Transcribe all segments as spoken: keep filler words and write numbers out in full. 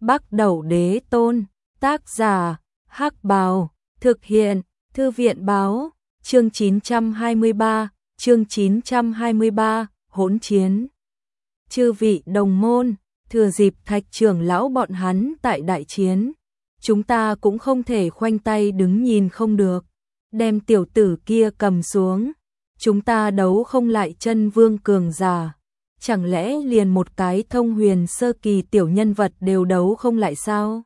Bắc Đẩu Đế Tôn, tác giả, Hắc Bào, thực hiện, Thư viện báo, chương chín trăm hai mươi ba, chương chín trăm hai mươi ba, hỗn chiến. Chư vị đồng môn, thừa dịp Thạch trưởng lão bọn hắn tại đại chiến, chúng ta cũng không thể khoanh tay đứng nhìn không được, đem tiểu tử kia cầm xuống, chúng ta đấu không lại chân vương cường giả. Chẳng lẽ liền một cái thông huyền sơ kỳ tiểu nhân vật đều đấu không lại sao?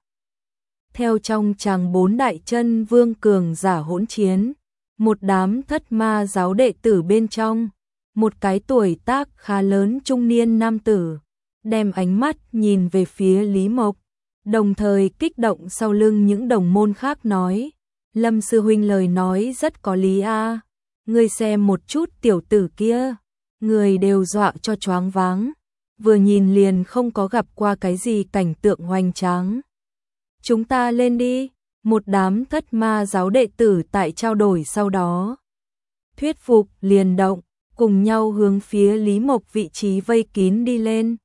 Theo trong chàng bốn đại chân vương cường giả hỗn chiến, một đám thất ma giáo đệ tử bên trong, một cái tuổi tác khá lớn trung niên nam tử, đem ánh mắt nhìn về phía Lý Mộc, đồng thời kích động sau lưng những đồng môn khác nói, Lâm sư huynh lời nói rất có lý a, ngươi xem một chút tiểu tử kia. Người đều dọa cho choáng váng, vừa nhìn liền không có gặp qua cái gì cảnh tượng hoành tráng. Chúng ta lên đi, một đám thất ma giáo đệ tử tại trao đổi sau đó. Thuyết phục liền động, cùng nhau hướng phía Lý Mộc vị trí vây kín đi lên.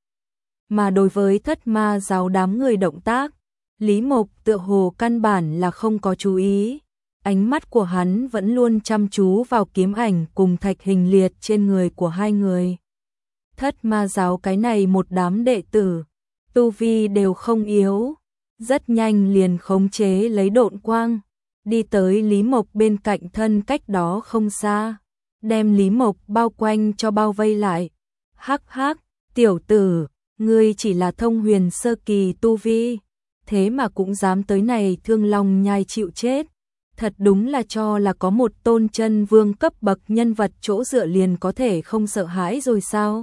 Mà đối với thất ma giáo đám người động tác, Lý Mộc tựa hồ căn bản là không có chú ý. Ánh mắt của hắn vẫn luôn chăm chú vào kiếm ảnh cùng Thạch Hình Liệt trên người của hai người. Thất ma giáo cái này một đám đệ tử, tu vi đều không yếu, rất nhanh liền khống chế lấy độn quang, đi tới Lý Mộc bên cạnh thân cách đó không xa, đem Lý Mộc bao quanh cho bao vây lại. Hắc hắc, tiểu tử, ngươi chỉ là thông huyền sơ kỳ tu vi, thế mà cũng dám tới này Thương Long Nhai chịu chết. Thật đúng là cho là có một tôn chân vương cấp bậc nhân vật chỗ dựa liền có thể không sợ hãi rồi sao?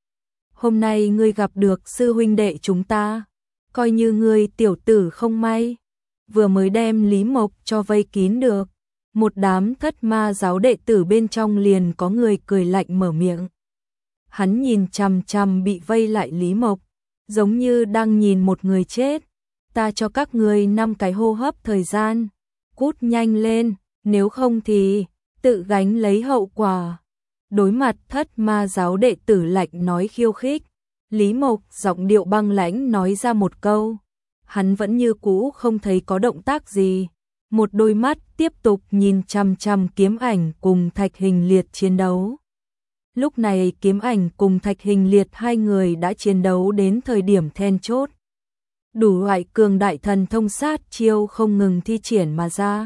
Hôm nay ngươi gặp được sư huynh đệ chúng ta, coi như ngươi tiểu tử không may, vừa mới đem Lý Mộc cho vây kín được, một đám thất ma giáo đệ tử bên trong liền có người cười lạnh mở miệng. Hắn nhìn chằm chằm bị vây lại Lý Mộc, giống như đang nhìn một người chết, ta cho các ngươi năm cái hô hấp thời gian. Cút nhanh lên, nếu không thì tự gánh lấy hậu quả. Đối mặt thất ma giáo đệ tử lạnh nói khiêu khích, Lý Mộc giọng điệu băng lãnh nói ra một câu. Hắn vẫn như cũ không thấy có động tác gì, một đôi mắt tiếp tục nhìn chằm chằm kiếm ảnh cùng Thạch Hình Liệt chiến đấu. Lúc này kiếm ảnh cùng Thạch Hình Liệt hai người đã chiến đấu đến thời điểm then chốt. Đủ loại cường đại thần thông sát chiêu không ngừng thi triển mà ra,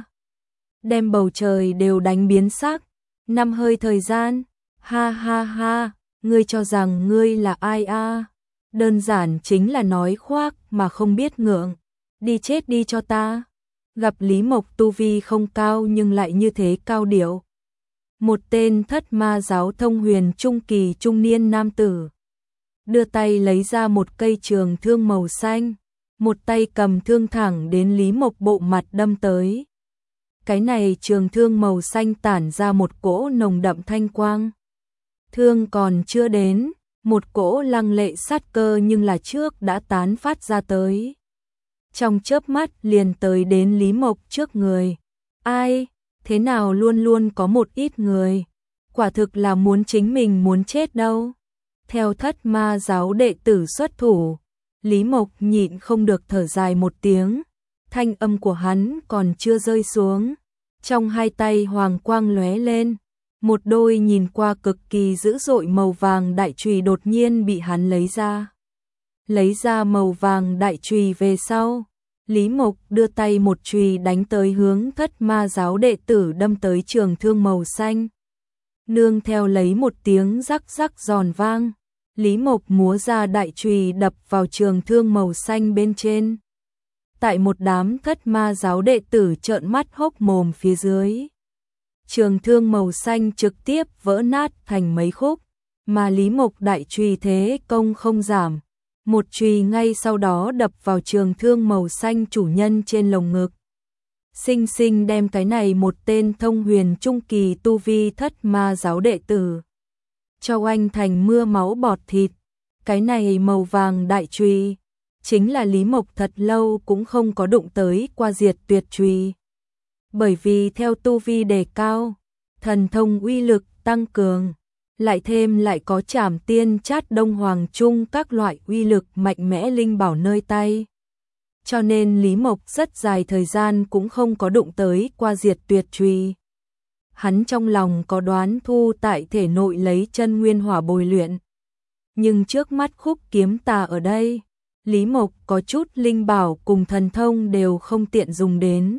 đem bầu trời đều đánh biến sắc. Năm hơi thời gian, ha ha ha, ngươi cho rằng ngươi là ai a? Đơn giản chính là nói khoác mà không biết ngượng, đi chết đi cho ta. Gặp Lý Mộc tu vi không cao nhưng lại như thế cao điệu. Một tên thất ma giáo thông huyền trung kỳ trung niên nam tử, đưa tay lấy ra một cây trường thương màu xanh, một tay cầm thương thẳng đến Lý Mộc bộ mặt đâm tới. Cái này trường thương màu xanh tản ra một cỗ nồng đậm thanh quang. Thương còn chưa đến, một cỗ lăng lệ sát cơ nhưng là trước đã tán phát ra tới. Trong chớp mắt liền tới đến Lý Mộc trước người. Ai, thế nào luôn luôn có một ít người, quả thực là muốn chính mình muốn chết đâu. Theo thất ma giáo đệ tử xuất thủ, Lý Mộc nhịn không được thở dài một tiếng, thanh âm của hắn còn chưa rơi xuống, trong hai tay hoàng quang lóe lên, một đôi nhìn qua cực kỳ dữ dội màu vàng đại chùy đột nhiên bị hắn lấy ra. Lấy ra màu vàng đại chùy về sau, Lý Mộc đưa tay một chùy đánh tới hướng thất ma giáo đệ tử đâm tới trường thương màu xanh. Nương theo lấy một tiếng rắc rắc giòn vang, Lý Mộc múa ra đại chùy đập vào trường thương màu xanh bên trên. Tại một đám thất ma giáo đệ tử trợn mắt hốc mồm phía dưới, trường thương màu xanh trực tiếp vỡ nát thành mấy khúc, mà Lý Mộc đại chùy thế công không giảm, một chùy ngay sau đó đập vào trường thương màu xanh chủ nhân trên lồng ngực. Sinh sinh đem cái này một tên thông huyền trung kỳ tu vi thất ma giáo đệ tử cho oanh thành mưa máu bọt thịt. Cái này màu vàng đại chùy chính là Lý Mộc thật lâu cũng không có đụng tới qua diệt tuyệt chùy. Bởi vì theo tu vi đề cao, thần thông uy lực tăng cường, lại thêm lại có Trảm Tiên Chát Đông Hoàng Trung các loại uy lực mạnh mẽ linh bảo nơi tay, cho nên Lý Mộc rất dài thời gian cũng không có đụng tới qua diệt tuyệt chùy. Hắn trong lòng có đoán thu tại thể nội lấy chân nguyên hỏa bồi luyện. Nhưng trước mắt khúc kiếm tà ở đây, Lý Mộc có chút linh bảo cùng thần thông đều không tiện dùng đến.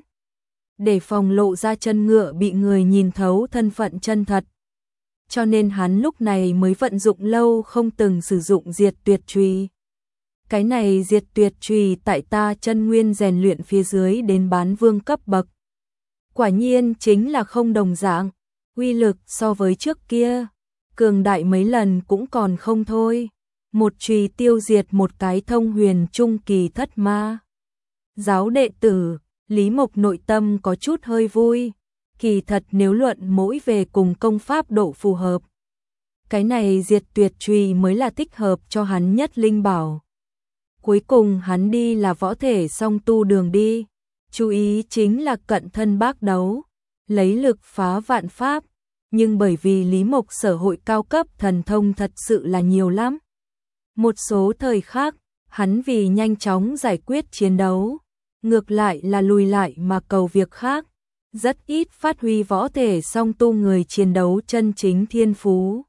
Để phòng lộ ra chân ngựa bị người nhìn thấu thân phận chân thật. Cho nên hắn lúc này mới vận dụng lâu không từng sử dụng diệt tuyệt chùy. Cái này diệt tuyệt chùy tại ta chân nguyên rèn luyện phía dưới đến bán vương cấp bậc. Quả nhiên chính là không đồng dạng, uy lực so với trước kia, cường đại mấy lần cũng còn không thôi. Một chùy tiêu diệt một cái thông huyền trung kỳ thất ma giáo đệ tử, Lý Mộc nội tâm có chút hơi vui. Kỳ thật nếu luận mỗi về cùng công pháp độ phù hợp, cái này diệt tuyệt chùy mới là thích hợp cho hắn nhất linh bảo. Cuối cùng hắn đi là võ thể song tu đường đi, chú ý chính là cận thân bác đấu, lấy lực phá vạn pháp, nhưng bởi vì Lý Mộc sở hội cao cấp thần thông thật sự là nhiều lắm. Một số thời khác, hắn vì nhanh chóng giải quyết chiến đấu, ngược lại là lùi lại mà cầu việc khác, rất ít phát huy võ thể song tu người chiến đấu chân chính thiên phú.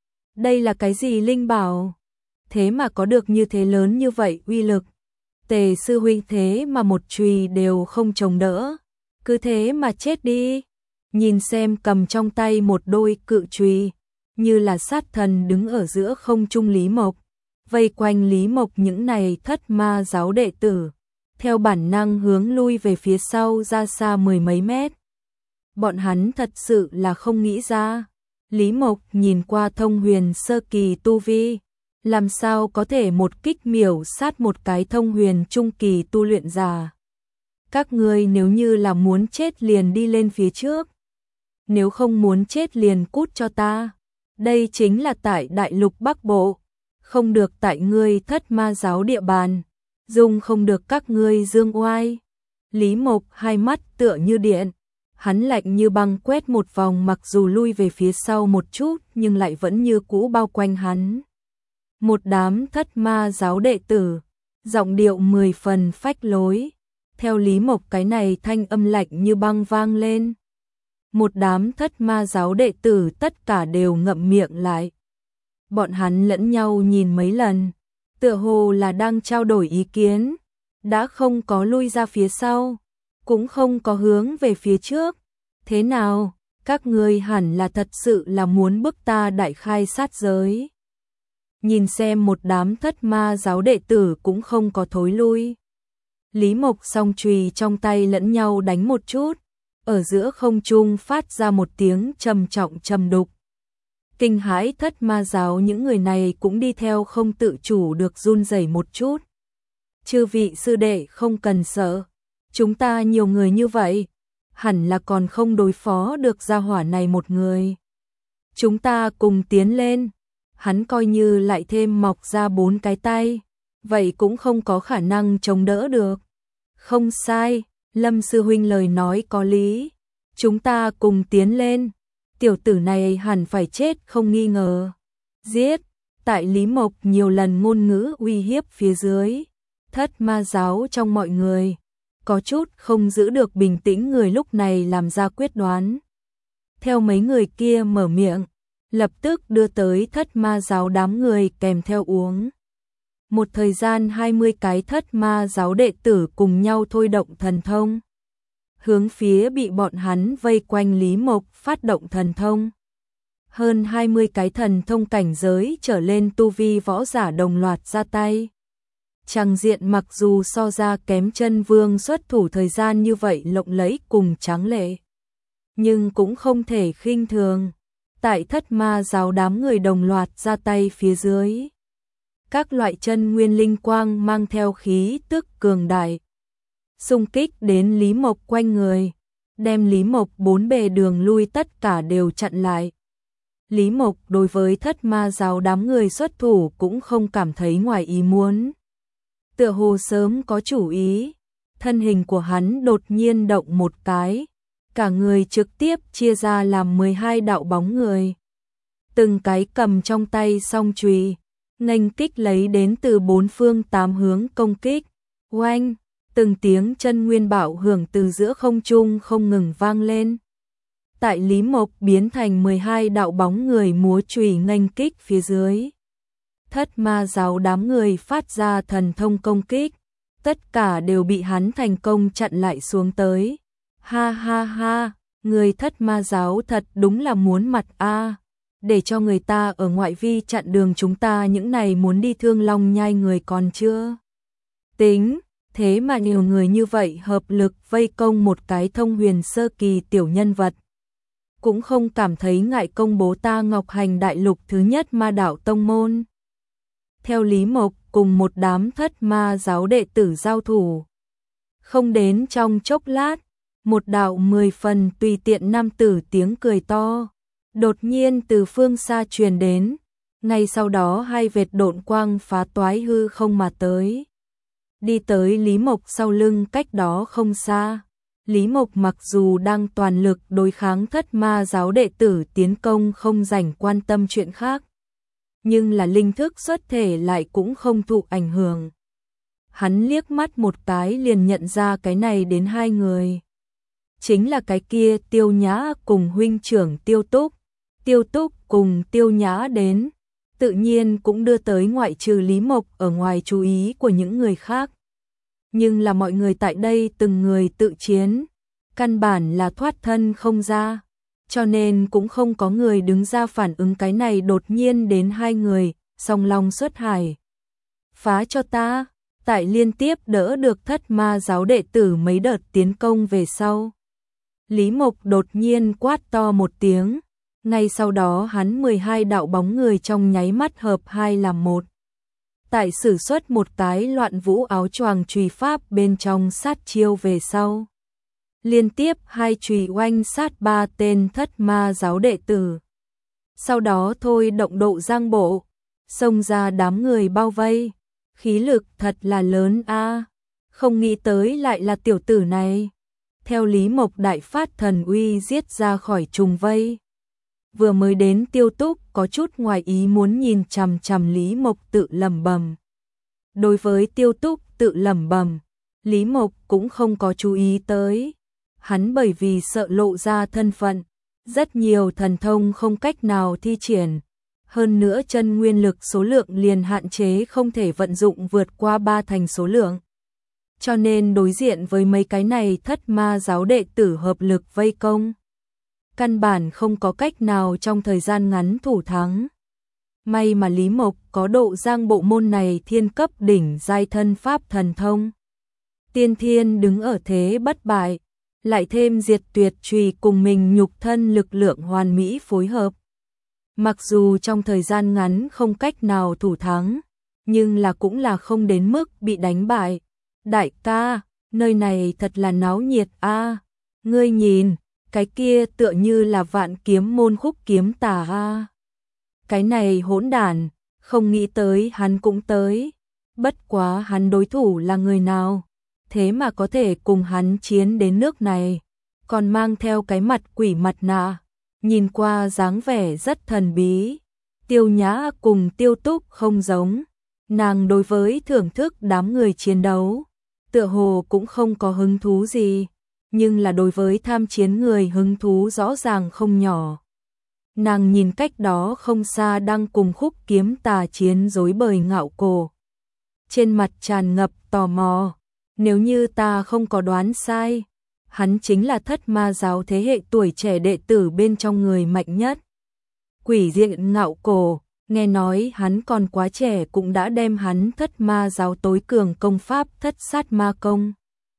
Đây là cái gì linh bảo? Thế mà có được như thế lớn như vậy uy lực. Tề sư huynh thế mà một chùy đều không chống đỡ, cứ thế mà chết đi. Nhìn xem cầm trong tay một đôi cự chùy, như là sát thần đứng ở giữa không trung Lý Mộc, vây quanh Lý Mộc những này thất ma giáo đệ tử, theo bản năng hướng lui về phía sau ra xa mười mấy mét. Bọn hắn thật sự là không nghĩ ra, Lý Mộc nhìn qua thông huyền sơ kỳ tu vi, làm sao có thể một kích miểu sát một cái thông huyền trung kỳ tu luyện giả. Các ngươi nếu như là muốn chết liền đi lên phía trước, nếu không muốn chết liền cút cho ta. Đây chính là tại đại lục Bắc Bộ, không được tại ngươi thất ma giáo địa bàn, dùng không được các ngươi dương oai. Lý Mộc hai mắt tựa như điện, hắn lạnh như băng quét một vòng, mặc dù lui về phía sau một chút nhưng lại vẫn như cũ bao quanh hắn. Một đám thất ma giáo đệ tử, giọng điệu mười phần phách lối, theo Lý Mộc cái này thanh âm lạnh như băng vang lên. Một đám thất ma giáo đệ tử tất cả đều ngậm miệng lại. Bọn hắn lẫn nhau nhìn mấy lần, tựa hồ là đang trao đổi ý kiến, đã không có lui ra phía sau, cũng không có hướng về phía trước. Thế nào, các ngươi hẳn là thật sự là muốn bức ta đại khai sát giới. Nhìn xem một đám thất ma giáo đệ tử cũng không có thối lui. Lý Mộc song chùy trong tay lẫn nhau đánh một chút, ở giữa không trung phát ra một tiếng trầm trọng trầm đục. Kinh hãi thất ma giáo những người này cũng đi theo không tự chủ được run rẩy một chút. Chư vị sư đệ không cần sợ, chúng ta nhiều người như vậy, hẳn là còn không đối phó được gia hỏa này một người. Chúng ta cùng tiến lên, hắn coi như lại thêm mọc ra bốn cái tay, vậy cũng không có khả năng chống đỡ được. Không sai, Lâm sư huynh lời nói có lý, chúng ta cùng tiến lên, tiểu tử này hẳn phải chết không nghi ngờ. Giết, tại Lý Mộc nhiều lần ngôn ngữ uy hiếp phía dưới, thất ma giáo trong mọi người, có chút không giữ được bình tĩnh, người lúc này làm ra quyết đoán. Theo mấy người kia mở miệng, lập tức đưa tới thất ma giáo đám người kèm theo uống. Một thời gian hai mươi cái thất ma giáo đệ tử cùng nhau thôi động thần thông, hướng phía bị bọn hắn vây quanh Lý Mộc phát động thần thông. Hơn hai mươi cái thần thông cảnh giới trở lên tu vi võ giả đồng loạt ra tay. Tràng diện mặc dù so ra kém chân vương xuất thủ thời gian như vậy lộng lẫy cùng tráng lệ, nhưng cũng không thể khinh thường. Tại thất ma giáo đám người đồng loạt ra tay phía dưới, các loại chân nguyên linh quang mang theo khí tức cường đại, xung kích đến Lý Mộc quanh người, đem Lý Mộc bốn bề đường lui tất cả đều chặn lại. Lý Mộc đối với thất ma giáo đám người xuất thủ cũng không cảm thấy ngoài ý muốn. Tựa hồ sớm có chủ ý, thân hình của hắn đột nhiên động một cái, cả người trực tiếp chia ra làm mười hai đạo bóng người. Từng cái cầm trong tay song chùy, nghênh kích lấy đến từ bốn phương tám hướng công kích. Oanh, Từng tiếng chân nguyên bạo hưởng từ giữa không trung không ngừng vang lên. Tại Lý Mộc biến thành mười hai đạo bóng người múa chùy nghênh kích phía dưới. Thất ma giáo đám người phát ra thần thông công kích, tất cả đều bị hắn thành công chặn lại xuống tới. Ha ha ha, người thất ma giáo thật đúng là muốn mặt a, để cho người ta ở ngoại vi chặn đường chúng ta những này muốn đi Thương Long nhai người còn chưa tính, thế mà nhiều người như vậy hợp lực vây công một cái thông huyền sơ kỳ tiểu nhân vật. Cũng không cảm thấy ngại công bố ta Ngọc Hành đại lục thứ nhất ma đạo tông môn. Theo Lý Mộc cùng một đám thất ma giáo đệ tử giao thủ. Không đến trong chốc lát, một đạo mười phần tùy tiện nam tử tiếng cười to, đột nhiên từ phương xa truyền đến, ngay sau đó hai vệt độn quang phá toái hư không mà tới. Đi tới Lý Mộc sau lưng cách đó không xa. Lý Mộc mặc dù đang toàn lực đối kháng thất ma giáo đệ tử tiến công không rảnh quan tâm chuyện khác, nhưng là linh thức xuất thể lại cũng không thụ ảnh hưởng. Hắn liếc mắt một cái liền nhận ra cái này đến hai người. Chính là cái kia Tiêu Nhã cùng huynh trưởng Tiêu Túc. Tiêu Túc cùng Tiêu Nhã đến, tự nhiên cũng đưa tới ngoại trừ Lý Mộc ở ngoài chú ý của những người khác. Nhưng là mọi người tại đây từng người tự chiến, căn bản là thoát thân không ra, cho nên cũng không có người đứng ra phản ứng cái này đột nhiên đến hai người, song long xuất hải. Phá cho ta, tại liên tiếp đỡ được thất ma giáo đệ tử mấy đợt tiến công về sau. Lý Mộc đột nhiên quát to một tiếng, ngay sau đó hắn mười hai đạo bóng người trong nháy mắt hợp hai làm một. Tại sử xuất một cái loạn vũ áo choàng chùy pháp bên trong sát chiêu về sau. Liên tiếp hai chùy oanh sát ba tên thất ma giáo đệ tử. Sau đó thôi động độ giang bộ, xông ra đám người bao vây. Khí lực thật là lớn a, không nghĩ tới lại là tiểu tử này. Theo Lý Mộc đại phát thần uy giết ra khỏi trùng vây. Vừa mới đến Tiêu Túc có chút ngoài ý muốn nhìn chằm chằm Lý Mộc tự lẩm bẩm. Đối với Tiêu Túc tự lẩm bẩm, Lý Mộc cũng không có chú ý tới. Hắn bởi vì sợ lộ ra thân phận, rất nhiều thần thông không cách nào thi triển. Hơn nữa chân nguyên lực số lượng liền hạn chế không thể vận dụng vượt qua ba thành số lượng. Cho nên đối diện với mấy cái này thất ma giáo đệ tử hợp lực vây công. Căn bản không có cách nào trong thời gian ngắn thủ thắng. May mà Lý Mộc có độ giang bộ môn này thiên cấp đỉnh giai thân pháp thần thông. Tiên thiên đứng ở thế bất bại, lại thêm diệt tuyệt chùy cùng mình nhục thân lực lượng hoàn mỹ phối hợp. Mặc dù trong thời gian ngắn không cách nào thủ thắng, nhưng là cũng là không đến mức bị đánh bại. Đại ca, nơi này thật là náo nhiệt a, ngươi nhìn, cái kia tựa như là vạn kiếm môn khúc kiếm tà a. Cái này hỗn đản, không nghĩ tới hắn cũng tới. Bất quá hắn đối thủ là người nào, thế mà có thể cùng hắn chiến đến nước này, còn mang theo cái mặt quỷ mặt nạ, nhìn qua dáng vẻ rất thần bí. Tiêu Nhã cùng Tiêu Túc không giống, nàng đối với thưởng thức đám người chiến đấu, tựa hồ cũng không có hứng thú gì, nhưng là đối với tham chiến người hứng thú rõ ràng không nhỏ. Nàng nhìn cách đó không xa đang cùng khúc kiếm tà chiến dối bời ngạo cổ. Trên mặt tràn ngập tò mò, nếu như ta không có đoán sai, hắn chính là thất ma giáo thế hệ tuổi trẻ đệ tử bên trong người mạnh nhất. Quỷ diện ngạo cổ, nghe nói hắn còn quá trẻ cũng đã đem hắn thất ma giáo tối cường công pháp thất sát ma công.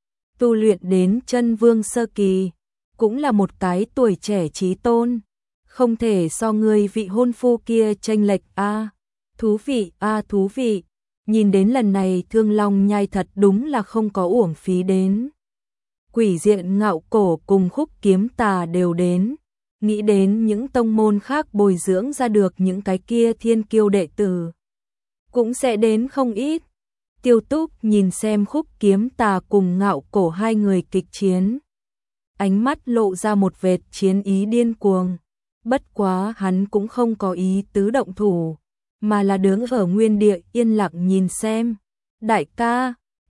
Tu luyện đến chân vương sơ kỳ, cũng là một cái tuổi trẻ trí tôn. Không thể so người vị hôn phu kia chênh lệch a. Thú vị a thú vị, nhìn đến lần này Thương Long nhai thật đúng là không có uổng phí đến. Quỷ diện ngạo cổ cùng khúc kiếm tà đều đến, nghĩ đến những tông môn khác bồi dưỡng ra được những cái kia thiên kiêu đệ tử, cũng sẽ đến không ít. Tiêu Túc nhìn xem khúc kiếm tà cùng ngạo cổ hai người kịch chiến, ánh mắt lộ ra một vệt chiến ý điên cuồng. Bất quá hắn cũng không có ý tứ động thủ, mà là đứng ở nguyên địa yên lặng nhìn xem. Đại ca,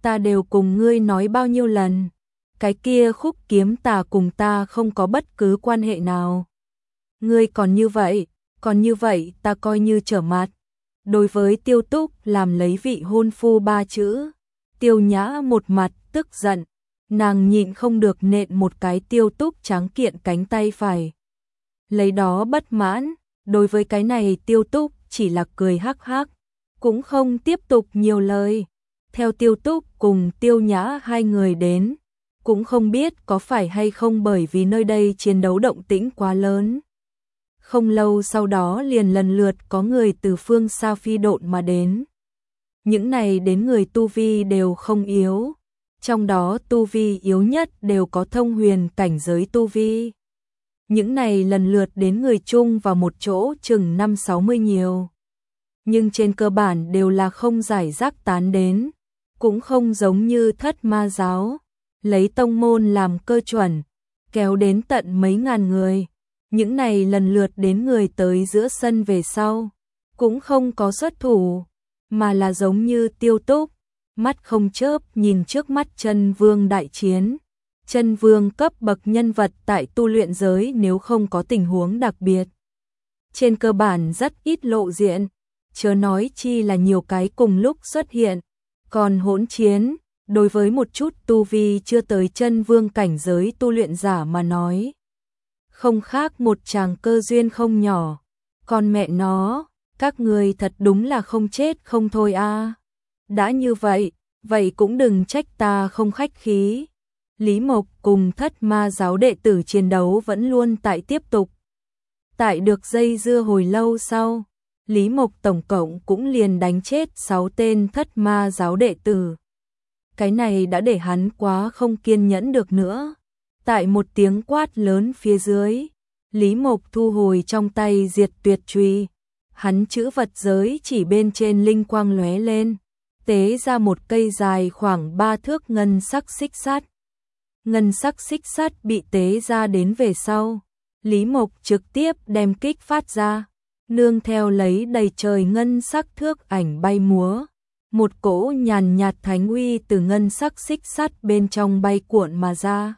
ta đều cùng ngươi nói bao nhiêu lần, cái kia khúc kiếm tà cùng ta không có bất cứ quan hệ nào. Ngươi còn như vậy, còn như vậy ta coi như trở mặt. Đối với Tiêu Túc làm lấy vị hôn phu ba chữ, Tiêu Nhã một mặt tức giận, nàng nhịn không được nện một cái Tiêu Túc trắng kiện cánh tay phải. Lấy đó bất mãn, đối với cái này Tiêu Túc chỉ là cười hắc hắc, cũng không tiếp tục nhiều lời. Theo Tiêu Túc cùng Tiêu Nhã hai người đến, cũng không biết có phải hay không bởi vì nơi đây chiến đấu động tĩnh quá lớn. Không lâu sau đó liền lần lượt có người từ phương xa phi độn mà đến. Những này đến người tu vi đều không yếu, trong đó tu vi yếu nhất đều có thông huyền cảnh giới tu vi. Những này lần lượt đến người chung vào một chỗ chừng năm sáu mươi nhiều. Nhưng trên cơ bản đều là không giải rác tán đến, cũng không giống như Thất Ma giáo, lấy tông môn làm cơ chuẩn, kéo đến tận mấy ngàn người. Những này lần lượt đến người tới giữa sân về sau, cũng không có xuất thủ, mà là giống như Tiêu Túc, mắt không chớp nhìn trước mắt chân vương đại chiến. Chân vương cấp bậc nhân vật tại tu luyện giới nếu không có tình huống đặc biệt, trên cơ bản rất ít lộ diện, chớ nói chi là nhiều cái cùng lúc xuất hiện. Còn hỗn chiến, đối với một chút tu vi chưa tới chân vương cảnh giới tu luyện giả mà nói, không khác một chàng cơ duyên không nhỏ. Còn mẹ nó, các người thật đúng là không chết không thôi a. À. Đã như vậy, vậy cũng đừng trách ta không khách khí. Lý Mộc cùng Thất Ma giáo đệ tử chiến đấu vẫn luôn tại tiếp tục. Tại được dây dưa hồi lâu sau, Lý Mộc tổng cộng cũng liền đánh chết sáu tên Thất Ma giáo đệ tử. Cái này đã để hắn quá không kiên nhẫn được nữa. Tại một tiếng quát lớn phía dưới, Lý Mộc thu hồi trong tay diệt tuyệt chùy, hắn chữ vật giới chỉ bên trên linh quang lóe lên, tế ra một cây dài khoảng ba thước ngân sắc xích sắt. Ngân sắc xích sắt bị tế ra đến về sau, Lý Mộc trực tiếp đem kích phát ra, nương theo lấy đầy trời ngân sắc thước ảnh bay múa, một cỗ nhàn nhạt thánh uy từ ngân sắc xích sắt bên trong bay cuộn mà ra.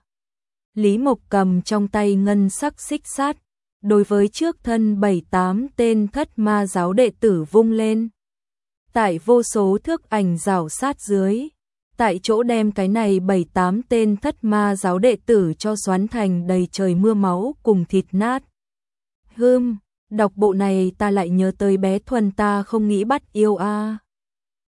Lý Mộc cầm trong tay ngân sắc xích sắt, đối với trước thân bảy tám tên Thất Ma giáo đệ tử vung lên. Tại vô số thước ảnh rảo sát dưới, tại chỗ đem cái này bảy tám tên Thất Ma giáo đệ tử cho xoắn thành đầy trời mưa máu cùng thịt nát. Hừm, đọc bộ này ta lại nhớ tới bé Thuần ta không nghĩ bắt yêu a. À.